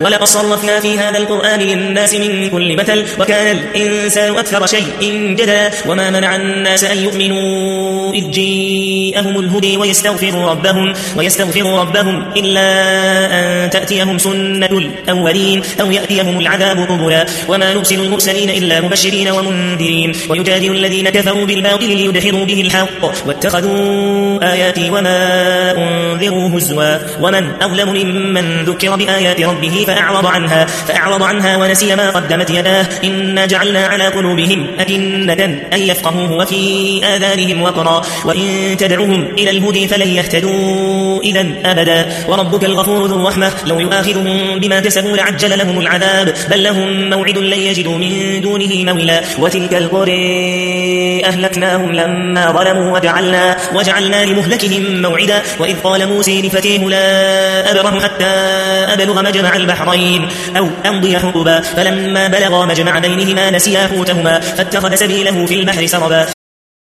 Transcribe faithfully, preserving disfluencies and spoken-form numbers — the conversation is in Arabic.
ولقد صرفنا في هذا القرآن للناس من كل مثل وكان الإنسان أكثر شيء جدلا وما منع الناس أن يؤمنوا إذ جاءهم الهدى ويستغفروا ربهم ويستغفروا ربهم إلا أن تأتيهم سنة الأولين أو يأتيهم العذاب قبلا وما نرسل المرسلين إلا مبشرين ومنذرين ويجادل الذين كفروا بالباطل ليدحضوا به الحق واتخذوا آياتي وما أنذروا هزوا ومن أظلم ممن ذكر بآيات ربه فأعرض عنها فأعرض عنها ونسي ما قدمت يداه إنا جعلنا على قلوبهم أكنة أن يفقهوه وفي آذانهم وقرا وإن تدعوهم إلى الهدى فلن يهتدوا إذا أبدا وربك الغفور ذو الرحمة لو يؤاخذهم بما كسبوا لعجل لهم العذاب بل لهم موعد لن يجدوا من دونه مولا وتلك القرى أهلكناهم لما ظلموا وجعلنا, وجعلنا لمهلكهم موعدا وإذ قال موسى لفتيه لا أبرح حتى أبلغ مجمع البحرين أو أمضي حقبا فلما بلغا مجمع بينهما نسيا حوتهما فاتخذ سبيله في البحر سربا